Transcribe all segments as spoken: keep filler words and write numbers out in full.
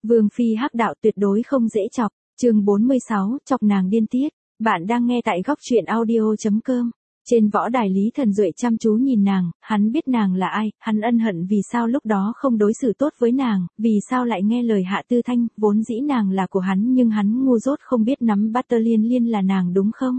Vương phi hắc đạo tuyệt đối không dễ chọc, chương bốn mươi sáu, chọc nàng điên tiết. Bạn đang nghe tại góc truyện audio.com. Trên võ đài Lý Thần Duệ chăm chú nhìn nàng, hắn biết nàng là ai, hắn ân hận vì sao lúc đó không đối xử tốt với nàng, vì sao lại nghe lời Hạ Tư Thanh, vốn dĩ nàng là của hắn nhưng hắn ngu dốt không biết nắm bắt tơ Liên Liên là nàng đúng không?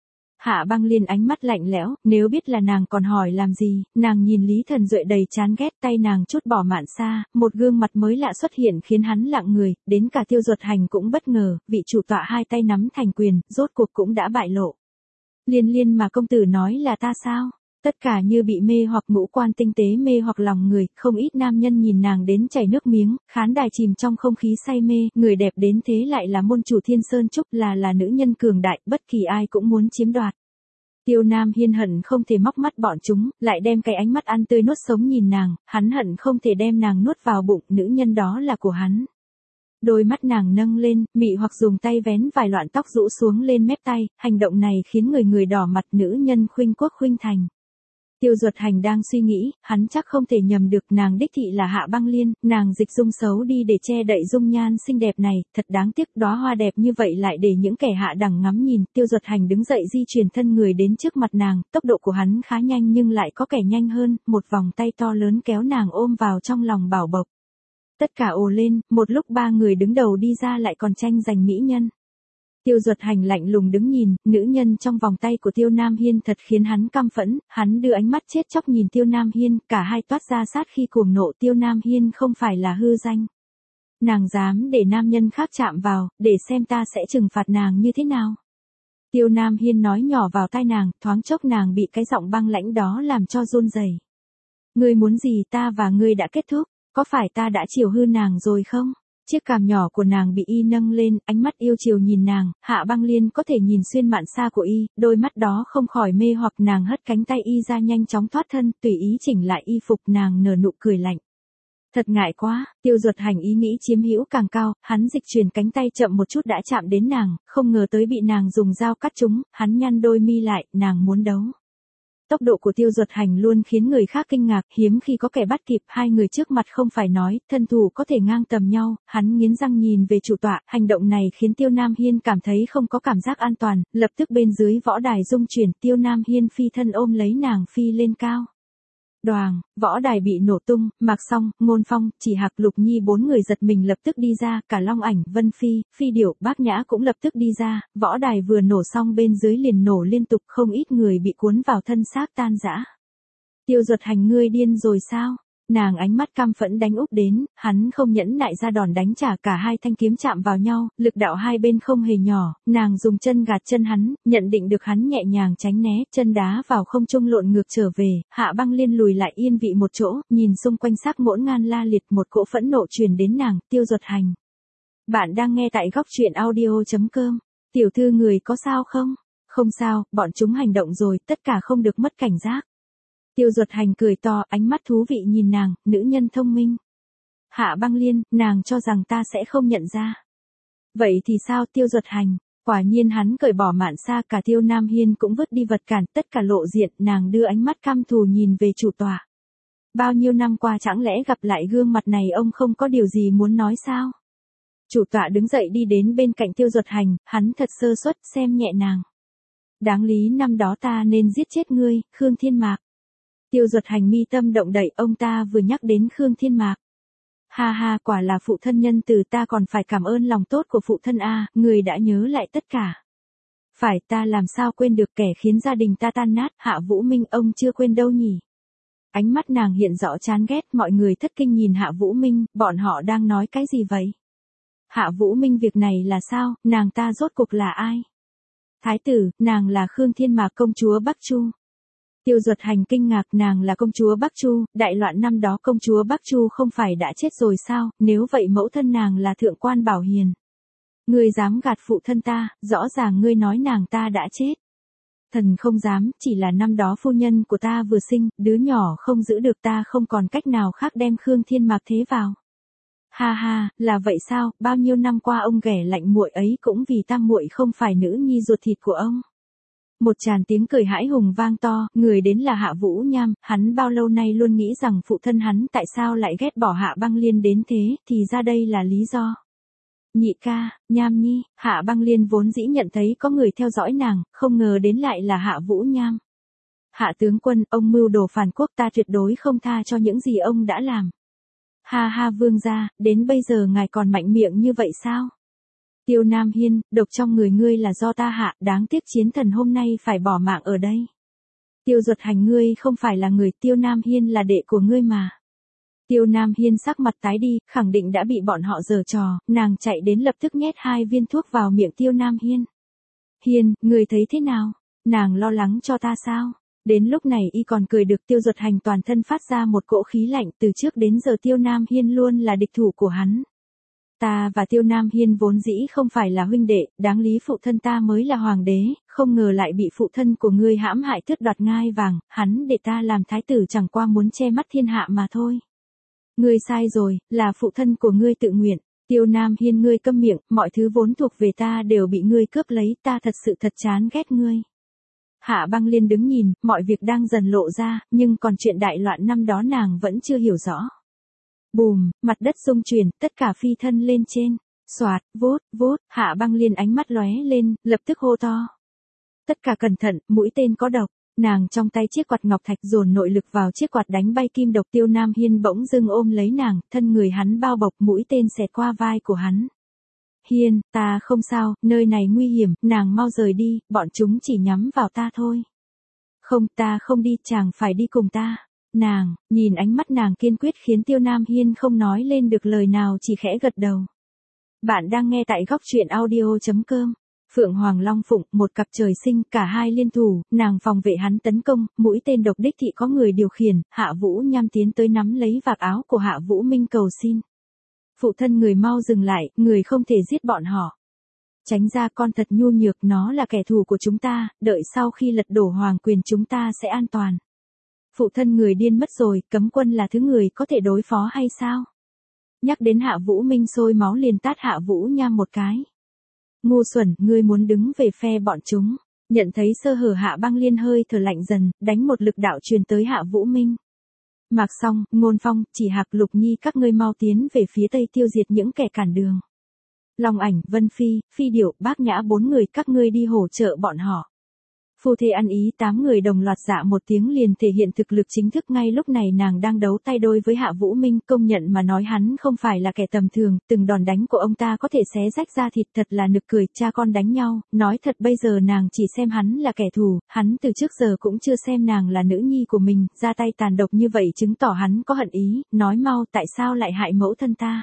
Hạ Băng Liên ánh mắt lạnh lẽo, nếu biết là nàng còn hỏi làm gì, nàng nhìn Lý Thần Duệ đầy chán ghét, tay nàng chút bỏ mạn xa, một gương mặt mới lạ xuất hiện khiến hắn lặng người, đến cả Tiêu Duật Hành cũng bất ngờ, vị chủ tọa hai tay nắm thành quyền, rốt cuộc cũng đã bại lộ. Liên Liên mà công tử nói là ta sao? Tất cả như bị mê hoặc ngũ quan tinh tế mê hoặc lòng người, không ít nam nhân nhìn nàng đến chảy nước miếng, khán đài chìm trong không khí say mê, người đẹp đến thế lại là môn chủ Thiên Sơn Trúc, là là nữ nhân cường đại, bất kỳ ai cũng muốn chiếm đoạt. Tiêu Nam Hiên hận không thể móc mắt bọn chúng, lại đem cái ánh mắt ăn tươi nuốt sống nhìn nàng, hắn hận không thể đem nàng nuốt vào bụng, nữ nhân đó là của hắn. Đôi mắt nàng nâng lên, mị hoặc dùng tay vén vài loạn tóc rũ xuống lên mép tay, hành động này khiến người người đỏ mặt, nữ nhân khuynh quốc khuynh thành. Tiêu Duật Hành đang suy nghĩ, hắn chắc không thể nhầm được, nàng đích thị là Hạ Băng Liên, nàng dịch dung xấu đi để che đậy dung nhan xinh đẹp này, thật đáng tiếc, đóa hoa đẹp như vậy lại để những kẻ hạ đẳng ngắm nhìn. Tiêu Duật Hành đứng dậy di chuyển thân người đến trước mặt nàng, tốc độ của hắn khá nhanh nhưng lại có kẻ nhanh hơn, một vòng tay to lớn kéo nàng ôm vào trong lòng bảo bọc. Tất cả ồ lên, một lúc ba người đứng đầu đi ra lại còn tranh giành mỹ nhân. Tiêu Duật Hành lạnh lùng đứng nhìn, nữ nhân trong vòng tay của Tiêu Nam Hiên thật khiến hắn căm phẫn, hắn đưa ánh mắt chết chóc nhìn Tiêu Nam Hiên, cả hai toát ra sát khi cuồng nộ. Tiêu Nam Hiên không phải là hư danh. Nàng dám để nam nhân khác chạm vào, để xem ta sẽ trừng phạt nàng như thế nào. Tiêu Nam Hiên nói nhỏ vào tai nàng, thoáng chốc nàng bị cái giọng băng lãnh đó làm cho run rẩy. Ngươi muốn gì, ta và ngươi đã kết thúc, có phải ta đã chiều hư nàng rồi không? Chiếc cằm nhỏ của nàng bị y nâng lên, ánh mắt yêu chiều nhìn nàng, Hạ Băng Liên có thể nhìn xuyên mạn xa của y, đôi mắt đó không khỏi mê hoặc. Nàng hất cánh tay y ra nhanh chóng thoát thân, tùy ý chỉnh lại y phục, nàng nở nụ cười lạnh. Thật ngại quá, Tiêu Duật Hành ý nghĩ chiếm hữu càng cao, hắn dịch chuyển cánh tay chậm một chút đã chạm đến nàng, không ngờ tới bị nàng dùng dao cắt trúng, hắn nhăn đôi mi lại, nàng muốn đấu. Tốc độ của Tiêu Duật Hành luôn khiến người khác kinh ngạc, hiếm khi có kẻ bắt kịp, hai người trước mặt không phải nói, thân thủ có thể ngang tầm nhau, hắn nghiến răng nhìn về chủ tọa, hành động này khiến Tiêu Nam Hiên cảm thấy không có cảm giác an toàn, lập tức bên dưới võ đài rung chuyển, Tiêu Nam Hiên phi thân ôm lấy nàng phi lên cao. Đoàng, võ đài bị nổ tung, Mạc Song, Ngôn Phong, Chỉ Hạc, Lục Nhi bốn người giật mình lập tức đi ra, cả Long Ảnh, Vân Phi, Phi Điểu, Bác Nhã cũng lập tức đi ra, võ đài vừa nổ xong bên dưới liền nổ liên tục, không ít người bị cuốn vào thân xác tan rã. Tiêu Duật Hành, ngươi điên rồi sao? Nàng ánh mắt căm phẫn đánh úp đến, hắn không nhẫn nại ra đòn đánh trả, cả hai thanh kiếm chạm vào nhau, lực đạo hai bên không hề nhỏ, nàng dùng chân gạt chân hắn, nhận định được hắn nhẹ nhàng tránh né, chân đá vào không trung lộn ngược trở về, Hạ Băng Liên lùi lại yên vị một chỗ, nhìn xung quanh sắc ngổn ngang la liệt, một cỗ phẫn nộ truyền đến nàng. Tiêu Duật Hành. Bạn đang nghe tại góc truyện audio.com. Tiểu thư, người có sao không? Không sao, bọn chúng hành động rồi, tất cả không được mất cảnh giác. Tiêu Duật Hành cười to, ánh mắt thú vị nhìn nàng, nữ nhân thông minh. Hạ Băng Liên, nàng cho rằng ta sẽ không nhận ra. Vậy thì sao? Tiêu Duật Hành, quả nhiên hắn cởi bỏ mạn xa, cả Tiêu Nam Hiên cũng vứt đi vật cản, tất cả lộ diện, nàng đưa ánh mắt căm thù nhìn về chủ tọa. Bao nhiêu năm qua chẳng lẽ gặp lại gương mặt này ông không có điều gì muốn nói sao? Chủ tọa đứng dậy đi đến bên cạnh Tiêu Duật Hành, hắn thật sơ suất, xem nhẹ nàng. Đáng lý năm đó ta nên giết chết ngươi, Khương Thiên Mạc. Tiêu Duật Hành mi tâm động đậy, ông ta vừa nhắc đến Khương Thiên Mạc. Ha ha, quả là phụ thân nhân từ, ta còn phải cảm ơn lòng tốt của phụ thân a, người đã nhớ lại tất cả. Phải, ta làm sao quên được, kẻ khiến gia đình ta tan nát, Hạ Vũ Minh, ông chưa quên đâu nhỉ. Ánh mắt nàng hiện rõ chán ghét, mọi người thất kinh nhìn Hạ Vũ Minh, bọn họ đang nói cái gì vậy? Hạ Vũ Minh, việc này là sao, nàng ta rốt cuộc là ai? Thái tử, nàng là Khương Thiên Mạc, công chúa Bắc Chu. Tiêu Duật Hành kinh ngạc, nàng là công chúa Bắc Chu, đại loạn năm đó công chúa Bắc Chu không phải đã chết rồi sao, nếu vậy mẫu thân nàng là thượng quan Bảo Hiền. Ngươi dám gạt phụ thân ta, rõ ràng ngươi nói nàng ta đã chết. Thần không dám, chỉ là năm đó phu nhân của ta vừa sinh, đứa nhỏ không giữ được, ta không còn cách nào khác đem Khương Thiên Mạc thế vào. Ha ha, là vậy sao, bao nhiêu năm qua ông ghẻ lạnh muội ấy cũng vì ta muội không phải nữ nhi ruột thịt của ông. Một tràn tiếng cười hãi hùng vang to, người đến là Hạ Vũ Nham, hắn bao lâu nay luôn nghĩ rằng phụ thân hắn tại sao lại ghét bỏ Hạ Băng Liên đến thế, thì ra đây là lý do. Nhị ca, Nham Nhi, Hạ Băng Liên vốn dĩ nhận thấy có người theo dõi nàng, không ngờ đến lại là Hạ Vũ Nham. Hạ tướng quân, ông mưu đồ phản quốc, ta tuyệt đối không tha cho những gì ông đã làm. Ha ha vương gia, đến bây giờ ngài còn mạnh miệng như vậy sao? Tiêu Nam Hiên, độc trong người ngươi là do ta hạ, đáng tiếc chiến thần hôm nay phải bỏ mạng ở đây. Tiêu Duật Hành ngươi không phải là người, Tiêu Nam Hiên là đệ của ngươi mà. Tiêu Nam Hiên sắc mặt tái đi, khẳng định đã bị bọn họ giở trò, nàng chạy đến lập tức nhét hai viên thuốc vào miệng Tiêu Nam Hiên. Hiên, ngươi thấy thế nào? Nàng lo lắng cho ta sao? Đến lúc này y còn cười được. Tiêu Duật Hành toàn thân phát ra một cỗ khí lạnh, từ trước đến giờ Tiêu Nam Hiên luôn là địch thủ của hắn. Ta và Tiêu Nam Hiên vốn dĩ không phải là huynh đệ, đáng lý phụ thân ta mới là hoàng đế, không ngờ lại bị phụ thân của ngươi hãm hại tước đoạt ngai vàng, hắn để ta làm thái tử chẳng qua muốn che mắt thiên hạ mà thôi. Ngươi sai rồi, là phụ thân của ngươi tự nguyện. Tiêu Nam Hiên ngươi câm miệng, mọi thứ vốn thuộc về ta đều bị ngươi cướp lấy, ta thật sự thật chán ghét ngươi. Hạ Băng Liên đứng nhìn, mọi việc đang dần lộ ra, nhưng còn chuyện đại loạn năm đó nàng vẫn chưa hiểu rõ. Bùm, mặt đất rung chuyển, tất cả phi thân lên trên. Xoạt, vốt, vốt, Hạ Băng Liên ánh mắt lóe lên, lập tức hô to. Tất cả cẩn thận, mũi tên có độc. Nàng trong tay chiếc quạt ngọc thạch dồn nội lực vào chiếc quạt đánh bay kim độc. Tiêu Nam Hiên bỗng dưng ôm lấy nàng, thân người hắn bao bọc, mũi tên xẹt qua vai của hắn. Hiên, ta không sao, nơi này nguy hiểm, nàng mau rời đi, bọn chúng chỉ nhắm vào ta thôi. Không, ta không đi, chàng phải đi cùng ta. Nàng, nhìn ánh mắt nàng kiên quyết khiến Tiêu Nam Hiên không nói lên được lời nào, chỉ khẽ gật đầu. Bạn đang nghe tại góc truyện audio chấm com. Phượng Hoàng Long Phụng, một cặp trời sinh, cả hai liên thủ, nàng phòng vệ hắn tấn công, mũi tên độc đích thị có người điều khiển, Hạ Vũ Nham tiến tới nắm lấy vạt áo của Hạ Vũ Minh cầu xin. Phụ thân người mau dừng lại, người không thể giết bọn họ. Tránh ra, con thật nhu nhược, nó là kẻ thù của chúng ta, đợi sau khi lật đổ hoàng quyền chúng ta sẽ an toàn. Phụ thân người điên mất rồi, cấm quân là thứ người có thể đối phó hay sao? Nhắc đến Hạ Vũ Minh sôi máu liền tát Hạ Vũ Nham một cái. Ngu xuẩn, ngươi muốn đứng về phe bọn chúng. Nhận thấy sơ hở, Hạ Băng Liên hơi thở lạnh dần, đánh một lực đạo truyền tới Hạ Vũ Minh. Mạc Song, Ngôn Phong, Chỉ Hạc, Lục Nhi các ngươi mau tiến về phía tây tiêu diệt những kẻ cản đường. Long Ảnh, Vân Phi, Phi Điểu, Bác Nhã bốn người các ngươi đi hỗ trợ bọn họ. Phu thê ăn ý, tám người đồng loạt dạ một tiếng liền thể hiện thực lực chính thức. Ngay lúc này nàng đang đấu tay đôi với Hạ Vũ Minh, công nhận mà nói hắn không phải là kẻ tầm thường, từng đòn đánh của ông ta có thể xé rách da thịt, thật là nực cười, cha con đánh nhau, nói thật bây giờ nàng chỉ xem hắn là kẻ thù, hắn từ trước giờ cũng chưa xem nàng là nữ nhi của mình, ra tay tàn độc như vậy chứng tỏ hắn có hận ý, nói mau tại sao lại hại mẫu thân ta.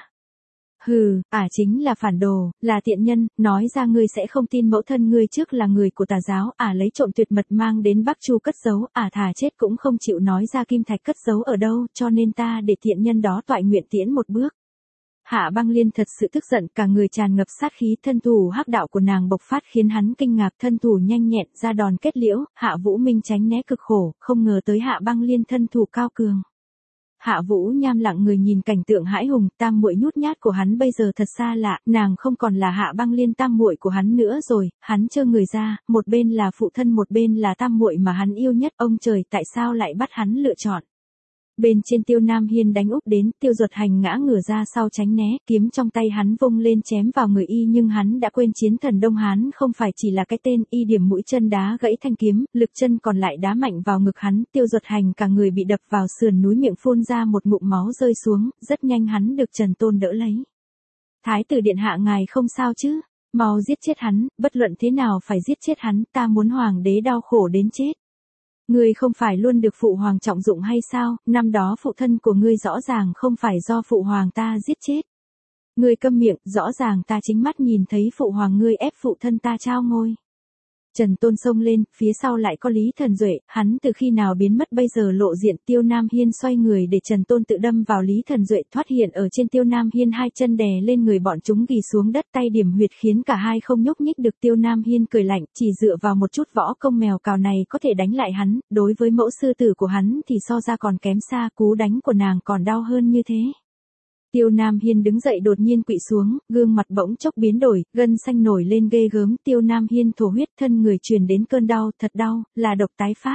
Hừ, ả à chính là phản đồ, là tiện nhân, nói ra ngươi sẽ không tin mẫu thân ngươi trước là người của tà giáo, ả à lấy trộm tuyệt mật mang đến Bắc Chu cất giấu, ả à thà chết cũng không chịu nói ra kim thạch cất giấu ở đâu, cho nên ta để tiện nhân đó toại nguyện tiễn một bước. Hạ Băng Liên thật sự tức giận, cả người tràn ngập sát khí, thân thủ hắc đạo của nàng bộc phát khiến hắn kinh ngạc, thân thủ nhanh nhẹn, ra đòn kết liễu, Hạ Vũ Minh tránh né cực khổ, không ngờ tới Hạ Băng Liên thân thủ cao cường. Hạ Vũ Nham lặng người nhìn cảnh tượng hãi hùng, tam muội nhút nhát của hắn bây giờ thật xa lạ, nàng không còn là Hạ Băng Liên tam muội của hắn nữa rồi, hắn trơ người ra, một bên là phụ thân một bên là tam muội mà hắn yêu nhất, ông trời tại sao lại bắt hắn lựa chọn. Bên trên Tiêu Nam Hiên đánh úp đến, Tiêu Duật Hành ngã ngửa ra sau tránh né, kiếm trong tay hắn vung lên chém vào người y, nhưng hắn đã quên chiến thần Đông Hán không phải chỉ là cái tên, y điểm mũi chân đá gãy thanh kiếm, lực chân còn lại đá mạnh vào ngực hắn, Tiêu Duật Hành cả người bị đập vào sườn núi, miệng phun ra một ngụm máu rơi xuống, rất nhanh hắn được Trần Tôn đỡ lấy. Thái tử điện hạ ngài không sao chứ? Mau giết chết hắn, bất luận thế nào phải giết chết hắn, ta muốn hoàng đế đau khổ đến chết. Ngươi không phải luôn được phụ hoàng trọng dụng hay sao, năm đó phụ thân của ngươi rõ ràng không phải do phụ hoàng ta giết chết. Ngươi câm miệng, rõ ràng ta chính mắt nhìn thấy phụ hoàng ngươi ép phụ thân ta trao ngôi. Trần Tôn xông lên, phía sau lại có Lý Thần Duệ, hắn từ khi nào biến mất bây giờ lộ diện. Tiêu Nam Hiên xoay người để Trần Tôn tự đâm vào Lý Thần Duệ, thoát hiện ở trên Tiêu Nam Hiên, hai chân đè lên người bọn chúng ghi xuống đất, tay điểm huyệt khiến cả hai không nhúc nhích được. Tiêu Nam Hiên cười lạnh, chỉ dựa vào một chút võ công mèo cào này có thể đánh lại hắn, đối với mẫu sư tử của hắn thì so ra còn kém xa, cú đánh của nàng còn đau hơn như thế. Tiêu Nam Hiên đứng dậy đột nhiên quỵ xuống, gương mặt bỗng chốc biến đổi, gân xanh nổi lên ghê gớm. Tiêu Nam Hiên thổ huyết, thân người truyền đến cơn đau, thật đau, là độc tái phát.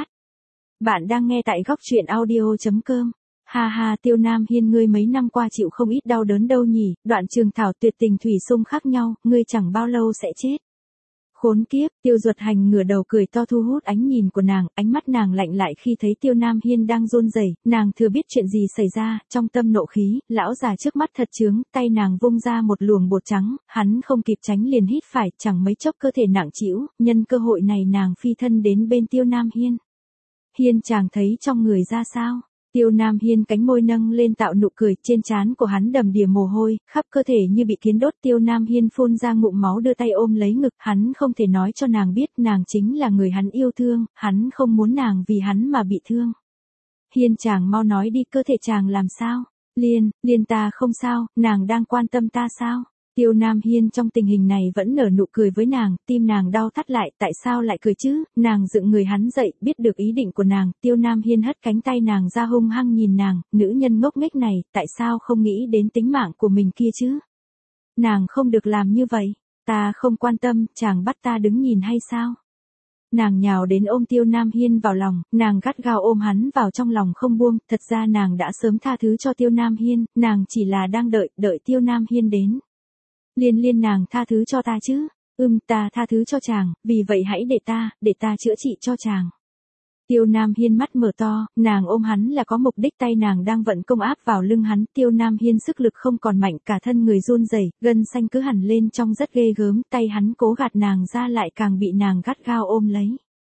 Bạn đang nghe tại góc truyện audio chấm com. Ha ha, Tiêu Nam Hiên, ngươi mấy năm qua chịu không ít đau đớn đâu nhỉ, đoạn trường thảo tuyệt tình thủy xung khác nhau, ngươi chẳng bao lâu sẽ chết. Khốn kiếp. Tiêu Duật Hành ngửa đầu cười to thu hút ánh nhìn của nàng, ánh mắt nàng lạnh lại khi thấy Tiêu Nam Hiên đang run rẩy, nàng thừa biết chuyện gì xảy ra, trong tâm nộ khí, lão già trước mắt thật chướng, tay nàng vung ra một luồng bột trắng, hắn không kịp tránh liền hít phải, chẳng mấy chốc cơ thể nặng trĩu, nhân cơ hội này nàng phi thân đến bên Tiêu Nam Hiên. Hiên chàng thấy trong người ra sao? Tiêu Nam Hiên cánh môi nâng lên tạo nụ cười, trên trán của hắn đầm đìa mồ hôi, khắp cơ thể như bị kiến đốt. Tiêu Nam Hiên phun ra ngụm máu, đưa tay ôm lấy ngực, hắn không thể nói cho nàng biết nàng chính là người hắn yêu thương, hắn không muốn nàng vì hắn mà bị thương. Hiên chàng mau nói đi, cơ thể chàng làm sao? Liên, Liên ta không sao, nàng đang quan tâm ta sao? Tiêu Nam Hiên trong tình hình này vẫn nở nụ cười với nàng, tim nàng đau thắt lại, tại sao lại cười chứ? Nàng dựng người hắn dậy, biết được ý định của nàng, Tiêu Nam Hiên hất cánh tay nàng ra hung hăng nhìn nàng, nữ nhân ngốc nghếch này, tại sao không nghĩ đến tính mạng của mình kia chứ? Nàng không được làm như vậy, ta không quan tâm, chàng bắt ta đứng nhìn hay sao? Nàng nhào đến ôm Tiêu Nam Hiên vào lòng, nàng gắt gao ôm hắn vào trong lòng không buông, thật ra nàng đã sớm tha thứ cho Tiêu Nam Hiên, nàng chỉ là đang đợi, đợi Tiêu Nam Hiên đến. Liên Liên, nàng tha thứ cho ta chứ? Ừm, ta tha thứ cho chàng, vì vậy hãy để ta, để ta chữa trị cho chàng. Tiêu Nam Hiên mắt mở to, nàng ôm hắn là có mục đích, tay nàng đang vận công áp vào lưng hắn. Tiêu Nam Hiên sức lực không còn mạnh, cả thân người run rẩy, gân xanh cứ hẳn lên trong rất ghê gớm, tay hắn cố gạt nàng ra lại càng bị nàng gắt gao ôm lấy.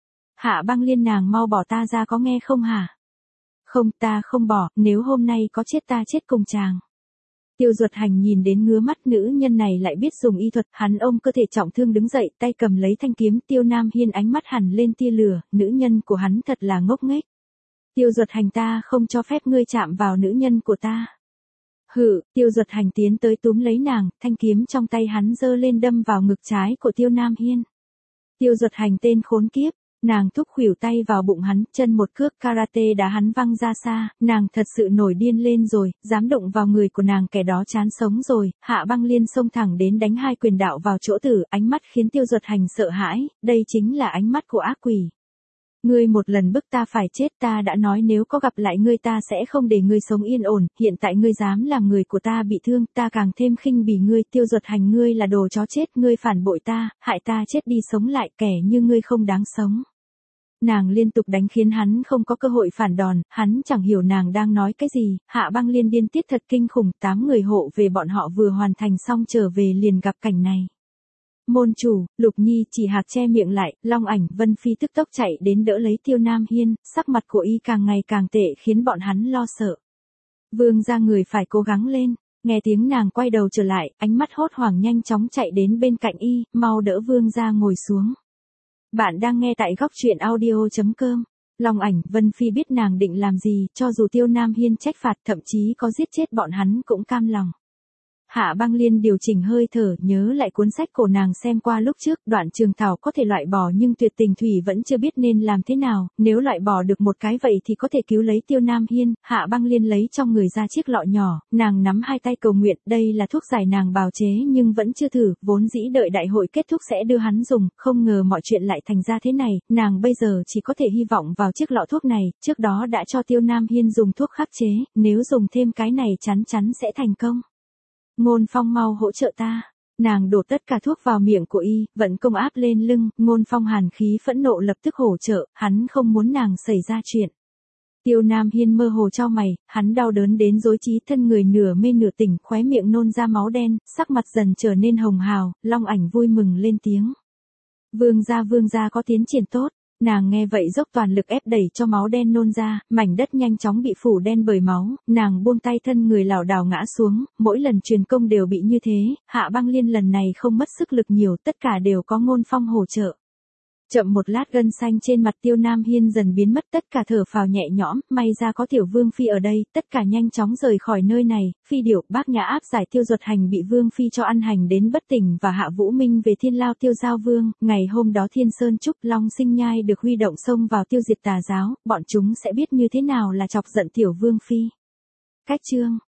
Hạ Băng Liên, nàng mau bỏ ta ra có nghe không hả? Không, ta không bỏ, nếu hôm nay có chết ta chết cùng chàng. Tiêu Duật Hành nhìn đến ngứa mắt, nữ nhân này lại biết dùng y thuật, hắn ôm cơ thể trọng thương đứng dậy, tay cầm lấy thanh kiếm. Tiêu Nam Hiên ánh mắt hẳn lên tia lửa, nữ nhân của hắn thật là ngốc nghếch. Tiêu Duật Hành, ta không cho phép ngươi chạm vào nữ nhân của ta. Hừ. Tiêu Duật Hành tiến tới túm lấy nàng, thanh kiếm trong tay hắn giơ lên đâm vào ngực trái của Tiêu Nam Hiên. Tiêu Duật Hành, tên khốn kiếp. Nàng thúc khuỷu tay vào bụng hắn, chân một cước karate đá hắn văng ra xa, nàng thật sự nổi điên lên rồi, dám đụng vào người của nàng kẻ đó chán sống rồi. Hạ Băng Liên xông thẳng đến đánh hai quyền đạo vào chỗ tử, ánh mắt khiến Tiêu Duật Hành sợ hãi, đây chính là ánh mắt của ác quỷ. Ngươi một lần bức ta phải chết, ta đã nói nếu có gặp lại ngươi ta sẽ không để ngươi sống yên ổn, hiện tại ngươi dám làm người của ta bị thương, ta càng thêm khinh bỉ ngươi. Tiêu Duật Hành, ngươi là đồ chó chết, ngươi phản bội ta, hại ta chết đi sống lại, kẻ như ngươi không đáng sống. Nàng liên tục đánh khiến hắn không có cơ hội phản đòn, hắn chẳng hiểu nàng đang nói cái gì. Hạ Băng Liên điên tiết thật kinh khủng, tám người hộ về bọn họ vừa hoàn thành xong trở về liền gặp cảnh này. Môn chủ, Lục Nhi chỉ hạc che miệng lại, Long Ảnh, Vân Phi tức tốc chạy đến đỡ lấy Tiêu Nam Hiên, sắc mặt của y càng ngày càng tệ khiến bọn hắn lo sợ. Vương gia, người phải cố gắng lên. Nghe tiếng nàng quay đầu trở lại, ánh mắt hốt hoảng nhanh chóng chạy đến bên cạnh y, mau đỡ Vương gia ngồi xuống. Bạn đang nghe tại góc truyện audio chấm com. Long Ảnh, Vân Phi biết nàng định làm gì, cho dù Tiêu Nam Hiên trách phạt, thậm chí có giết chết bọn hắn cũng cam lòng. Hạ Băng Liên điều chỉnh hơi thở, nhớ lại cuốn sách cổ nàng xem qua lúc trước, đoạn trường thảo có thể loại bỏ nhưng tuyệt tình thủy vẫn chưa biết nên làm thế nào, nếu loại bỏ được một cái vậy thì có thể cứu lấy Tiêu Nam Hiên. Hạ Băng Liên lấy trong người ra chiếc lọ nhỏ, nàng nắm hai tay cầu nguyện, đây là thuốc giải nàng bào chế nhưng vẫn chưa thử, vốn dĩ đợi đại hội kết thúc sẽ đưa hắn dùng, không ngờ mọi chuyện lại thành ra thế này, nàng bây giờ chỉ có thể hy vọng vào chiếc lọ thuốc này, trước đó đã cho Tiêu Nam Hiên dùng thuốc khắc chế, nếu dùng thêm cái này chắn chắn sẽ thành công. Ngôn Phong, mau hỗ trợ ta. Nàng đổ tất cả thuốc vào miệng của y, vận công áp lên lưng, Ngôn Phong hàn khí phẫn nộ lập tức hỗ trợ, hắn không muốn nàng xảy ra chuyện. Tiêu Nam Hiên mơ hồ chau mày, hắn đau đớn đến rối trí, thân người nửa mê nửa tỉnh, khóe miệng nôn ra máu đen, sắc mặt dần trở nên hồng hào. Long Ảnh vui mừng lên tiếng. Vương gia, vương gia có tiến triển tốt. Nàng nghe vậy dốc toàn lực ép đẩy cho máu đen nôn ra, mảnh đất nhanh chóng bị phủ đen bởi máu, nàng buông tay, thân người lảo đảo ngã xuống, mỗi lần truyền công đều bị như thế. Hạ Băng Liên lần này không mất sức lực nhiều, tất cả đều có Ngôn Phong hỗ trợ. Chậm một lát, gân xanh trên mặt Tiêu Nam Hiên dần biến mất, tất cả thở phào nhẹ nhõm, may ra có Tiểu Vương Phi ở đây, tất cả nhanh chóng rời khỏi nơi này. Phi Điểu, Bác Nhã áp giải Tiêu Duật Hành bị Vương Phi cho ăn hành đến bất tỉnh và Hạ Vũ Minh về Thiên Lao Tiêu Giao Vương. Ngày hôm đó Thiên Sơn Trúc, Long Sinh Nhai được huy động xông vào tiêu diệt tà giáo, bọn chúng sẽ biết như thế nào là chọc giận Tiểu Vương Phi. Cách chương